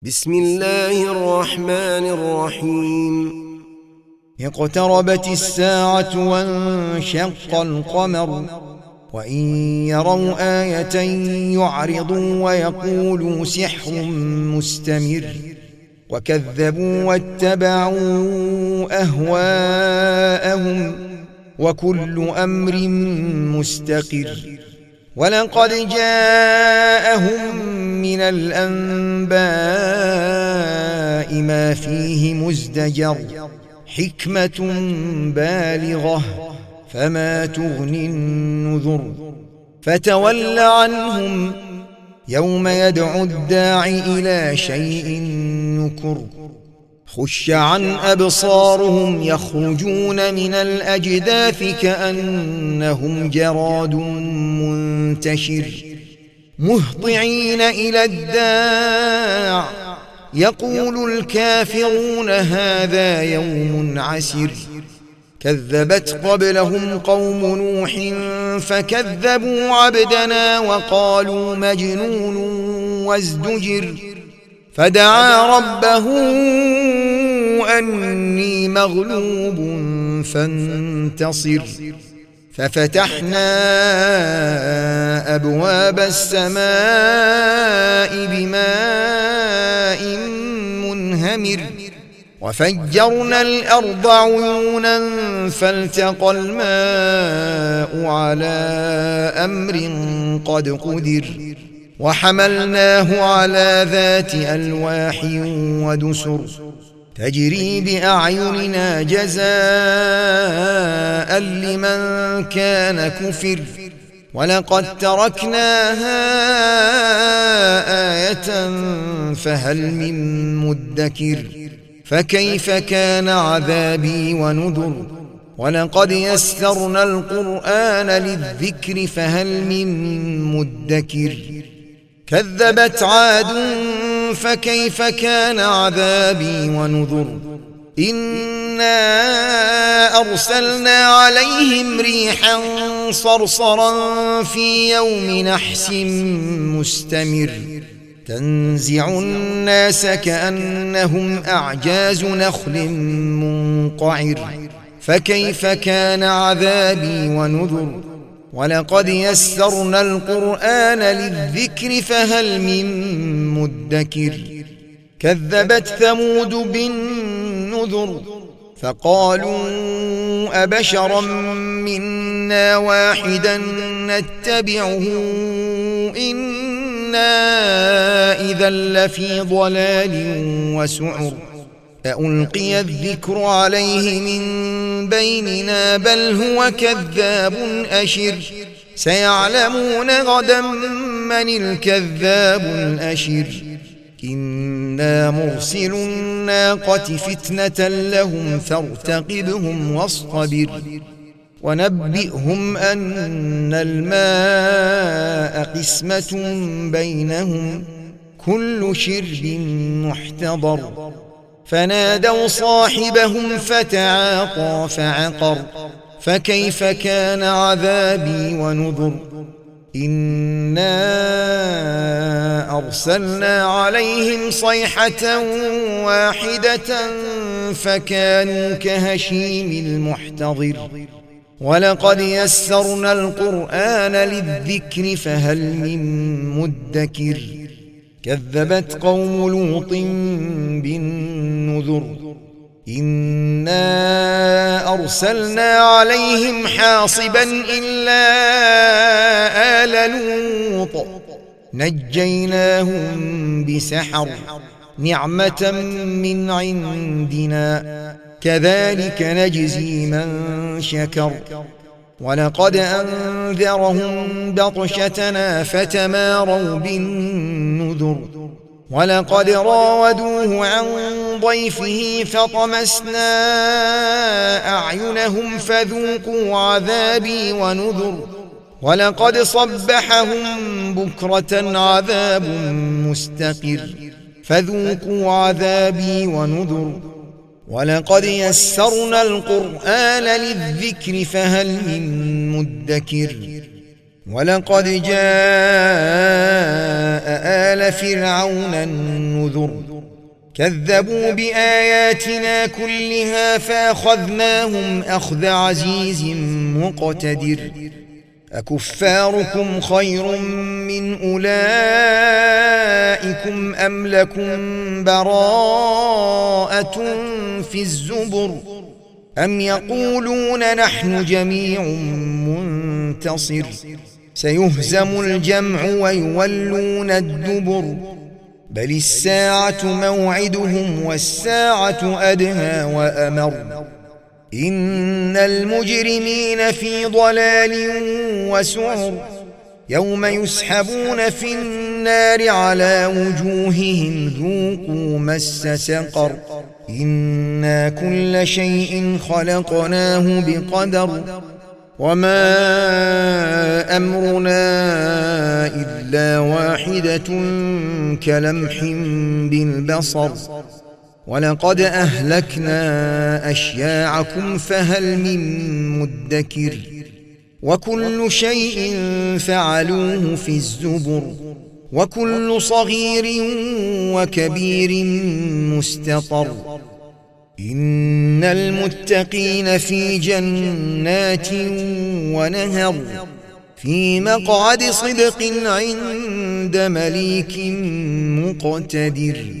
بسم الله الرحمن الرحيم. اقتربت الساعة وانشق القمر وإن يروا آية يعرضوا ويقولوا سحر مستمر وكذبوا واتبعوا أهواءهم وكل أمر مستقر. ولقد جاءهم من الأنباء ما فيه مزدجر حكمة بالغة فما تغني النذر. فتول عنهم يوم يدعو الداع إلى شيء نكر. خش عن أبصارهم يخرجون من الأجداث كأنهم جراد منتشر مهطعين إلى الداع يقول الكافرون هذا يوم عسر. كذبت قبلهم قوم نوح فكذبوا عبدنا وقالوا مجنون وازدجر. فدعا ربه أني مغلوب فانتصر. ففتحنا أبواب السماء بماء منهمر وفجرنا الأرض عيونا فالتقى الماء على أمر قد قدر. وحملناه على ذات ألواح ودسر تجري بأعيننا جزاء لمن كان كفر. ولقد تركناها آية فهل من مدكر. فكيف كان عذابي ونذر. ولقد يسرنا القرآن للذكر فهل من مدكر. كذبت عاد فكيف كان عذابي ونذر. إنا أرسلنا عليهم ريحا صرصرا في يوم نحس مستمر تنزع الناس كأنهم أعجاز نخل منقعر. فكيف كان عذابي ونذر. ولقد يسرنا القرآن للذكر فهل من مدكر. كذبت ثمود بالنذر فقالوا أبشرا منا واحدا نتبعه إنا إذا لفي ضلال وسعر. ألقي الذكر عليه من بيننا بل هو كذاب أشر. سيعلمون غدا من الكذاب الأشر. إنا مرسل الناقة فتنة لهم فارتقبهم واصطبر. ونبئهم أن الماء قسمة بينهم كل شرب محتضر. فنادوا صاحبهم فتعاطى فعقر. فكيف كان عذابي ونذر. إنا أرسلنا عليهم صيحة واحدة فكانوا كهشيم المحتضر. ولقد يسرنا القرآن للذكر فهل من مدكر. كذبت قوم لوط بالنذر. إنا أرسلنا عليهم حاصبا إلا آل لوط نجيناهم بسحر نعمة من عندنا كذلك نجزي من شكر. ولقد أنذرهم بطشتنا فتماروا بالنذر. ولقد راودوه عن ضيفه فطمسنا أعينهم فذوقوا عذابي ونذر. ولقد صبحهم بكرة عذاب مستقر فذوقوا عذابي ونذر. ولقد يسرنا القرآن للذكر فهل من مدكر. ولقد جاء آل فرعون النذر كذبوا بآياتنا كلها فأخذناهم أخذ عزيز مقتدر أكفاركم خير من أولئكم أم لكم براءة في الزبر أم يقولون نحن جميع منتصر سيهزم الجمع ويولون الدبر بل الساعة موعدهم والساعة أدهى وأمر إن المجرمين في ضلال وسعر يوم يسحبون في النار على وجوههم ذوقوا مس سقر إنا كل شيء خلقناه بقدر وما أمرنا إلا واحدة كلمح بالبصر ولقد أهلكنا أشياعكم فهل من مدكر وكل شيء فعلوه في الزبر وكل صغير وكبير مستطر إن المتقين في جنات ونهر في مقعد صدق عند مليك مقتدر.